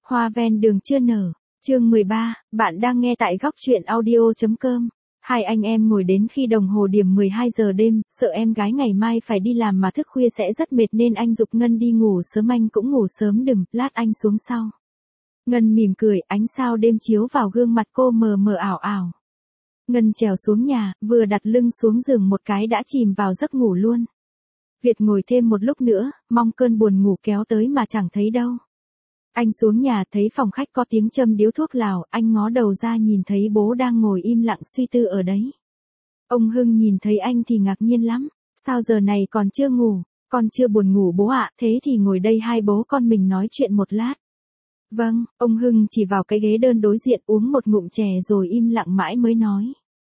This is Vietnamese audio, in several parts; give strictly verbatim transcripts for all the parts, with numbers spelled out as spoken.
Hoa ven đường chưa nở, chương mười ba, bạn đang nghe tại góc truyện audio.com. Hai anh em ngồi đến khi đồng hồ điểm mười hai giờ đêm, sợ em gái ngày mai phải đi làm mà thức khuya sẽ rất mệt nên anh giục Ngân đi ngủ sớm, anh cũng ngủ sớm đừng, lát anh xuống sau. Ngân mỉm cười, ánh sao đêm chiếu vào gương mặt cô mờ mờ ảo ảo. Ngân trèo xuống nhà, vừa đặt lưng xuống giường một cái đã chìm vào giấc ngủ luôn. Việt ngồi thêm một lúc nữa, mong cơn buồn ngủ kéo tới mà chẳng thấy đâu. Anh xuống nhà thấy phòng khách có tiếng châm điếu thuốc lào, anh ngó đầu ra nhìn thấy bố đang ngồi im lặng suy tư ở đấy. Ông Hưng nhìn thấy anh thì ngạc nhiên lắm, sao giờ này còn chưa ngủ, con chưa buồn ngủ bố ạ, thế thì ngồi đây hai bố con mình nói chuyện một lát. Vâng, ông Hưng chỉ vào cái ghế đơn đối diện uống một ngụm chè rồi im lặng mãi mới nói.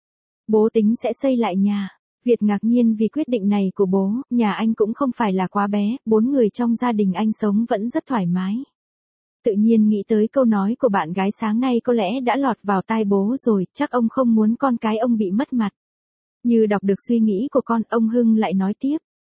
Bố tính sẽ xây lại nhà. Việt ngạc nhiên vì quyết định này của bố, nhà anh cũng không phải là quá bé, bốn người trong gia đình anh sống vẫn rất thoải mái. Tự nhiên nghĩ tới câu nói của bạn gái sáng nay có lẽ đã lọt vào tai bố rồi, chắc ông không muốn con cái ông bị mất mặt. Như đọc được suy nghĩ của con, ông Hưng lại nói tiếp.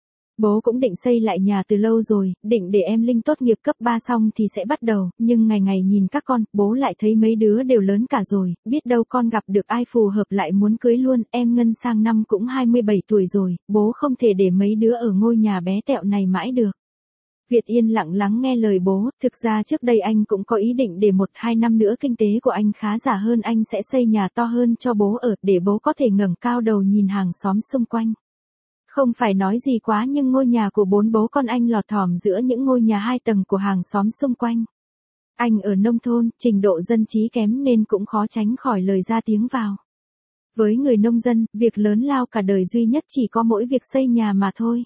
Bố cũng định xây lại nhà từ lâu rồi, định để em Linh tốt nghiệp cấp ba xong thì sẽ bắt đầu, nhưng ngày ngày nhìn các con, bố lại thấy mấy đứa đều lớn cả rồi, biết đâu con gặp được ai phù hợp lại muốn cưới luôn, em Ngân sang năm cũng hai mươi bảy tuổi rồi, bố không thể để mấy đứa ở ngôi nhà bé tẹo này mãi được. Việt yên lặng lắng nghe lời bố, thực ra trước đây anh cũng có ý định để một hai năm nữa kinh tế của anh khá giả hơn anh sẽ xây nhà to hơn cho bố ở, để bố có thể ngẩng cao đầu nhìn hàng xóm xung quanh. Không phải nói gì quá nhưng ngôi nhà của bốn bố con anh lọt thỏm giữa những ngôi nhà hai tầng của hàng xóm xung quanh. Anh ở nông thôn, trình độ dân trí kém nên cũng khó tránh khỏi lời ra tiếng vào. Với người nông dân, việc lớn lao cả đời duy nhất chỉ có mỗi việc xây nhà mà thôi.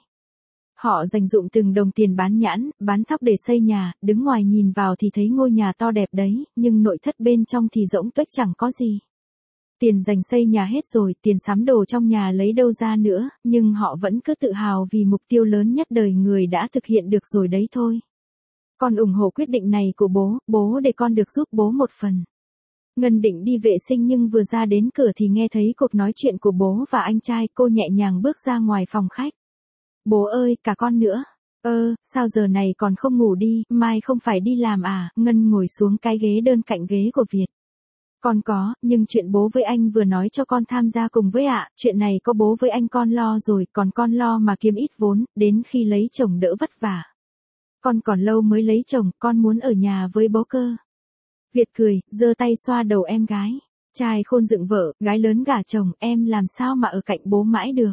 Họ dành dụm từng đồng tiền bán nhãn, bán thóc để xây nhà, đứng ngoài nhìn vào thì thấy ngôi nhà to đẹp đấy, nhưng nội thất bên trong thì rỗng tuếch chẳng có gì. Tiền dành xây nhà hết rồi, tiền sắm đồ trong nhà lấy đâu ra nữa, nhưng họ vẫn cứ tự hào vì mục tiêu lớn nhất đời người đã thực hiện được rồi đấy thôi. Con ủng hộ quyết định này của bố, bố để con được giúp bố một phần. Ngân định đi vệ sinh nhưng vừa ra đến cửa thì nghe thấy cuộc nói chuyện của bố và anh trai, cô nhẹ nhàng bước ra ngoài phòng khách. Bố ơi, cả con nữa. Ơ, sao giờ này còn không ngủ đi, mai không phải đi làm à? Ngân ngồi xuống cái ghế đơn cạnh ghế của Việt. Con có, nhưng chuyện bố với anh vừa nói cho con tham gia cùng với ạ, chuyện này có bố với anh con lo rồi, còn con lo mà kiếm ít vốn, đến khi lấy chồng đỡ vất vả. Con còn lâu mới lấy chồng, con muốn ở nhà với bố cơ. Việt cười, giơ tay xoa đầu em gái. Trai khôn dựng vợ, gái lớn gả chồng, em làm sao mà ở cạnh bố mãi được.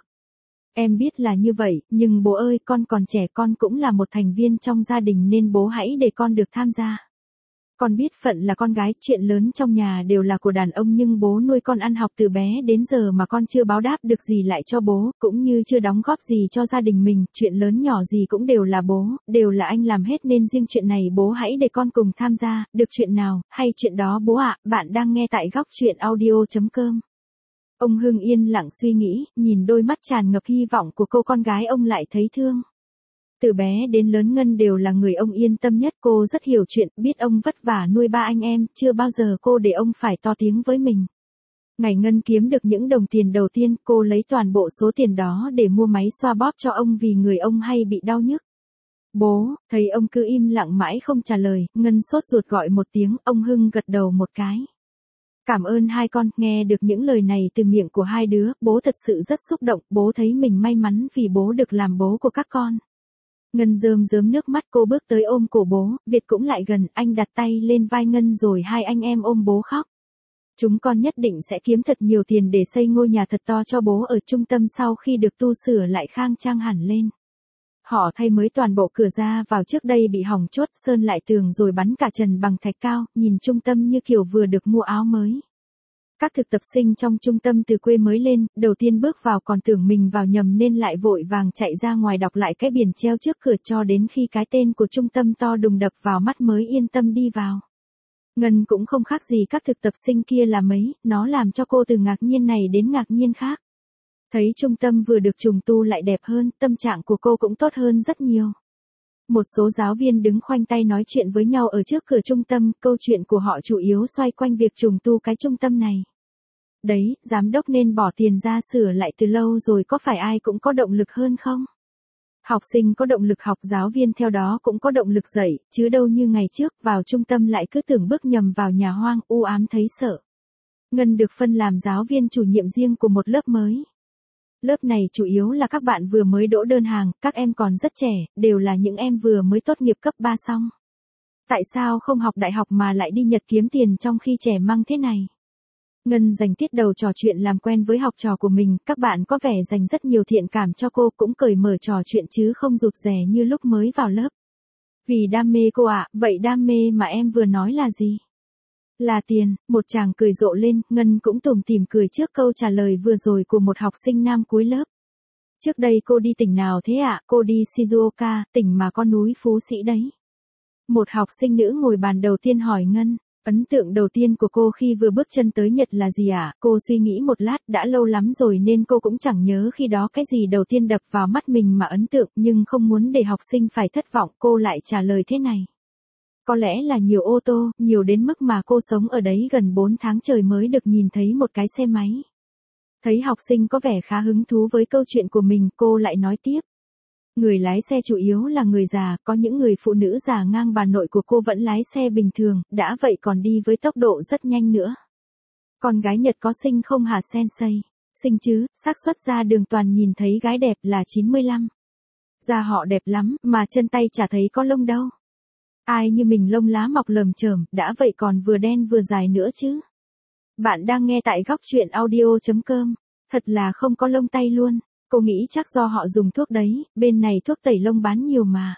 Em biết là như vậy, nhưng bố ơi, con còn trẻ, con cũng là một thành viên trong gia đình nên bố hãy để con được tham gia. Con biết phận là con gái, chuyện lớn trong nhà đều là của đàn ông nhưng bố nuôi con ăn học từ bé đến giờ mà con chưa báo đáp được gì lại cho bố, cũng như chưa đóng góp gì cho gia đình mình, chuyện lớn nhỏ gì cũng đều là bố, đều là anh làm hết nên riêng chuyện này bố hãy để con cùng tham gia, được chuyện nào, hay chuyện đó bố ạ, bạn đang nghe tại góc truyện audio.com. Ông Hưng yên lặng suy nghĩ, nhìn đôi mắt tràn ngập hy vọng của cô con gái ông lại thấy thương. Từ bé đến lớn Ngân đều là người ông yên tâm nhất, cô rất hiểu chuyện, biết ông vất vả nuôi ba anh em, chưa bao giờ cô để ông phải to tiếng với mình. Ngày Ngân kiếm được những đồng tiền đầu tiên, cô lấy toàn bộ số tiền đó để mua máy xoa bóp cho ông vì người ông hay bị đau nhức. Bố, thấy ông cứ im lặng mãi không trả lời, Ngân sốt ruột gọi một tiếng, ông Hưng gật đầu một cái. Cảm ơn hai con, nghe được những lời này từ miệng của hai đứa, bố thật sự rất xúc động, bố thấy mình may mắn vì bố được làm bố của các con. Ngân rơm rớm nước mắt, cô bước tới ôm cổ bố, Việt cũng lại gần, anh đặt tay lên vai Ngân rồi hai anh em ôm bố khóc. Chúng con nhất định sẽ kiếm thật nhiều tiền để xây ngôi nhà thật to cho bố ở trung tâm sau khi được tu sửa lại khang trang hẳn lên. Họ thay mới toàn bộ cửa ra vào, trước đây bị hỏng chốt, sơn lại tường rồi bắn cả trần bằng thạch cao, nhìn trung tâm như kiểu vừa được mua áo mới. Các thực tập sinh trong trung tâm từ quê mới lên, đầu tiên bước vào còn tưởng mình vào nhầm nên lại vội vàng chạy ra ngoài đọc lại cái biển treo trước cửa cho đến khi cái tên của trung tâm to đùng đập vào mắt mới yên tâm đi vào. Ngân cũng không khác gì các thực tập sinh kia là mấy, nó làm cho cô từ ngạc nhiên này đến ngạc nhiên khác. Thấy trung tâm vừa được trùng tu lại đẹp hơn, tâm trạng của cô cũng tốt hơn rất nhiều. Một số giáo viên đứng khoanh tay nói chuyện với nhau ở trước cửa trung tâm, câu chuyện của họ chủ yếu xoay quanh việc trùng tu cái trung tâm này. Đấy, giám đốc nên bỏ tiền ra sửa lại từ lâu rồi, có phải ai cũng có động lực hơn không? Học sinh có động lực học, giáo viên theo đó cũng có động lực dạy, chứ đâu như ngày trước, vào trung tâm lại cứ tưởng bước nhầm vào nhà hoang, u ám thấy sợ. Ngân được phân làm giáo viên chủ nhiệm riêng của một lớp mới. Lớp này chủ yếu là các bạn vừa mới đỗ đơn hàng, các em còn rất trẻ, đều là những em vừa mới tốt nghiệp cấp ba xong. Tại sao không học đại học mà lại đi Nhật kiếm tiền trong khi trẻ măng thế này? Ngân dành tiết đầu trò chuyện làm quen với học trò của mình, các bạn có vẻ dành rất nhiều thiện cảm cho cô, cũng cởi mở trò chuyện chứ không rụt rè như lúc mới vào lớp. Vì đam mê cô ạ, à, vậy đam mê mà em vừa nói là gì? Là tiền, một chàng cười rộ lên, Ngân cũng tủm tỉm cười trước câu trả lời vừa rồi của một học sinh nam cuối lớp. Trước đây cô đi tỉnh nào thế ạ? À? Cô đi Shizuoka, tỉnh mà có núi Phú Sĩ đấy. Một học sinh nữ ngồi bàn đầu tiên hỏi Ngân. Ấn tượng đầu tiên của cô khi vừa bước chân tới Nhật là gì ạ? À? Cô suy nghĩ một lát, đã lâu lắm rồi nên cô cũng chẳng nhớ khi đó cái gì đầu tiên đập vào mắt mình mà ấn tượng, nhưng không muốn để học sinh phải thất vọng, cô lại trả lời thế này. Có lẽ là nhiều ô tô, nhiều đến mức mà cô sống ở đấy gần bốn tháng trời mới được nhìn thấy một cái xe máy. Thấy học sinh có vẻ khá hứng thú với câu chuyện của mình, cô lại nói tiếp. Người lái xe chủ yếu là người già, có những người phụ nữ già ngang bà nội của cô vẫn lái xe bình thường, đã vậy còn đi với tốc độ rất nhanh nữa. Con gái Nhật có xinh không hả sensei? Xinh chứ, xác suất ra đường toàn nhìn thấy gái đẹp là chín mươi lăm. Da họ đẹp lắm, mà chân tay chả thấy có lông đâu. Ai như mình lông lá mọc lởm chởm, đã vậy còn vừa đen vừa dài nữa chứ. Bạn đang nghe tại góc truyện audio chấm com. Thật là không có lông tay luôn. Cô nghĩ chắc do họ dùng thuốc đấy, bên này thuốc tẩy lông bán nhiều mà.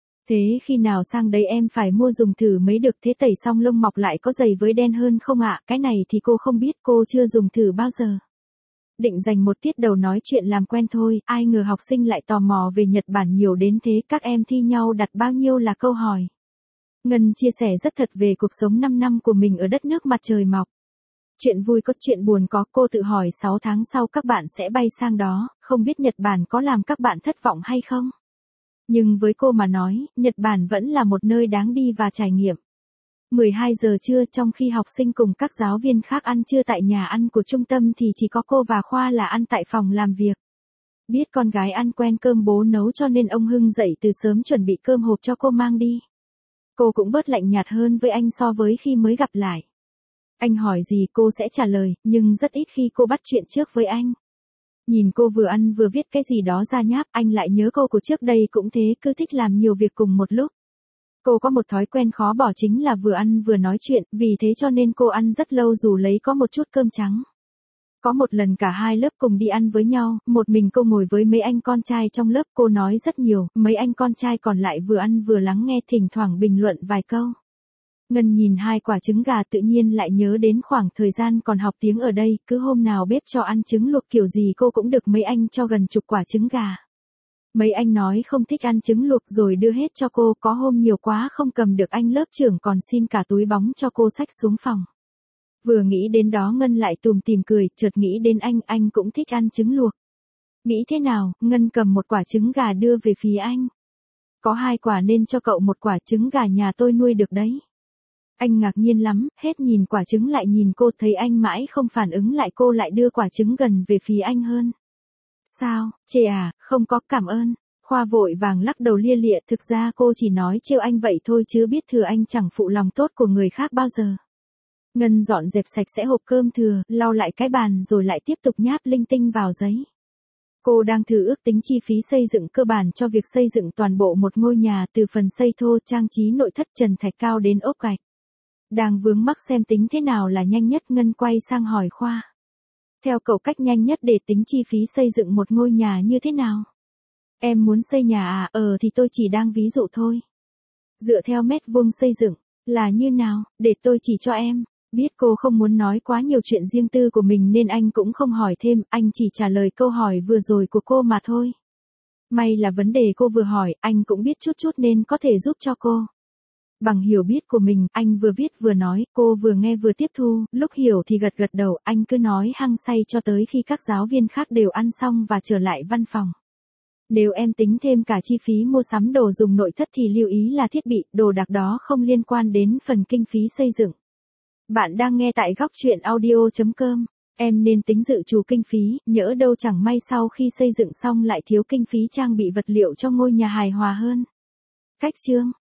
Thế khi nào sang đấy em phải mua dùng thử mới được, thế tẩy xong lông mọc lại có dày với đen hơn không ạ? À? Cái này thì cô không biết, cô chưa dùng thử bao giờ. Định dành một tiết đầu nói chuyện làm quen thôi, ai ngờ học sinh lại tò mò về Nhật Bản nhiều đến thế, các em thi nhau đặt bao nhiêu là câu hỏi. Ngân chia sẻ rất thật về cuộc sống năm năm của mình ở đất nước mặt trời mọc. Chuyện vui có, chuyện buồn có, cô tự hỏi sáu tháng sau các bạn sẽ bay sang đó, không biết Nhật Bản có làm các bạn thất vọng hay không? Nhưng với cô mà nói, Nhật Bản vẫn là một nơi đáng đi và trải nghiệm. mười hai giờ trưa, trong khi học sinh cùng các giáo viên khác ăn trưa tại nhà ăn của trung tâm thì chỉ có cô và Khoa là ăn tại phòng làm việc. Biết con gái ăn quen cơm bố nấu cho nên ông Hưng dậy từ sớm chuẩn bị cơm hộp cho cô mang đi. Cô cũng bớt lạnh nhạt hơn với anh so với khi mới gặp lại. Anh hỏi gì cô sẽ trả lời, nhưng rất ít khi cô bắt chuyện trước với anh. Nhìn cô vừa ăn vừa viết cái gì đó ra nháp, anh lại nhớ cô của trước đây cũng thế, cứ thích làm nhiều việc cùng một lúc. Cô có một thói quen khó bỏ chính là vừa ăn vừa nói chuyện, vì thế cho nên cô ăn rất lâu dù lấy có một chút cơm trắng. Có một lần cả hai lớp cùng đi ăn với nhau, một mình cô ngồi với mấy anh con trai trong lớp, cô nói rất nhiều, mấy anh con trai còn lại vừa ăn vừa lắng nghe, thỉnh thoảng bình luận vài câu. Ngân nhìn hai quả trứng gà tự nhiên lại nhớ đến khoảng thời gian còn học tiếng ở đây, cứ hôm nào bếp cho ăn trứng luộc kiểu gì cô cũng được mấy anh cho gần chục quả trứng gà. Mấy anh nói không thích ăn trứng luộc rồi đưa hết cho cô, có hôm nhiều quá không cầm được anh lớp trưởng còn xin cả túi bóng cho cô xách xuống phòng. Vừa nghĩ đến đó Ngân lại tùm tìm cười, chợt nghĩ đến anh, anh cũng thích ăn trứng luộc. Nghĩ thế nào, Ngân cầm một quả trứng gà đưa về phía anh. Có hai quả nên cho cậu một quả, trứng gà nhà tôi nuôi được đấy. Anh ngạc nhiên lắm, hết nhìn quả trứng lại nhìn cô, thấy anh mãi không phản ứng lại cô lại đưa quả trứng gần về phía anh hơn. Sao, chê à, không có, cảm ơn. Khoa vội vàng lắc đầu lia lịa, thực ra cô chỉ nói trêu anh vậy thôi chứ biết thừa anh chẳng phụ lòng tốt của người khác bao giờ. Ngân dọn dẹp sạch sẽ hộp cơm thừa, lau lại cái bàn rồi lại tiếp tục nháp linh tinh vào giấy. Cô đang thử ước tính chi phí xây dựng cơ bản cho việc xây dựng toàn bộ một ngôi nhà từ phần xây thô, trang trí nội thất trần thạch cao đến ốp gạch. Đang vướng mắc xem tính thế nào là nhanh nhất, Ngân quay sang hỏi Khoa. Theo cậu cách nhanh nhất để tính chi phí xây dựng một ngôi nhà như thế nào? Em muốn xây nhà à? Ờ thì tôi chỉ đang ví dụ thôi. Dựa theo mét vuông xây dựng, là như nào, để tôi chỉ cho em. Biết cô không muốn nói quá nhiều chuyện riêng tư của mình nên anh cũng không hỏi thêm, anh chỉ trả lời câu hỏi vừa rồi của cô mà thôi. May là vấn đề cô vừa hỏi, anh cũng biết chút chút nên có thể giúp cho cô. Bằng hiểu biết của mình, anh vừa viết vừa nói, cô vừa nghe vừa tiếp thu, lúc hiểu thì gật gật đầu, anh cứ nói hăng say cho tới khi các giáo viên khác đều ăn xong và trở lại văn phòng. Nếu em tính thêm cả chi phí mua sắm đồ dùng nội thất thì lưu ý là thiết bị, đồ đạc đó không liên quan đến phần kinh phí xây dựng. Bạn đang nghe tại góc truyện audio chấm com. Em nên tính dự trù kinh phí, nhỡ đâu chẳng may sau khi xây dựng xong lại thiếu kinh phí trang bị vật liệu cho ngôi nhà hài hòa hơn. Cách chương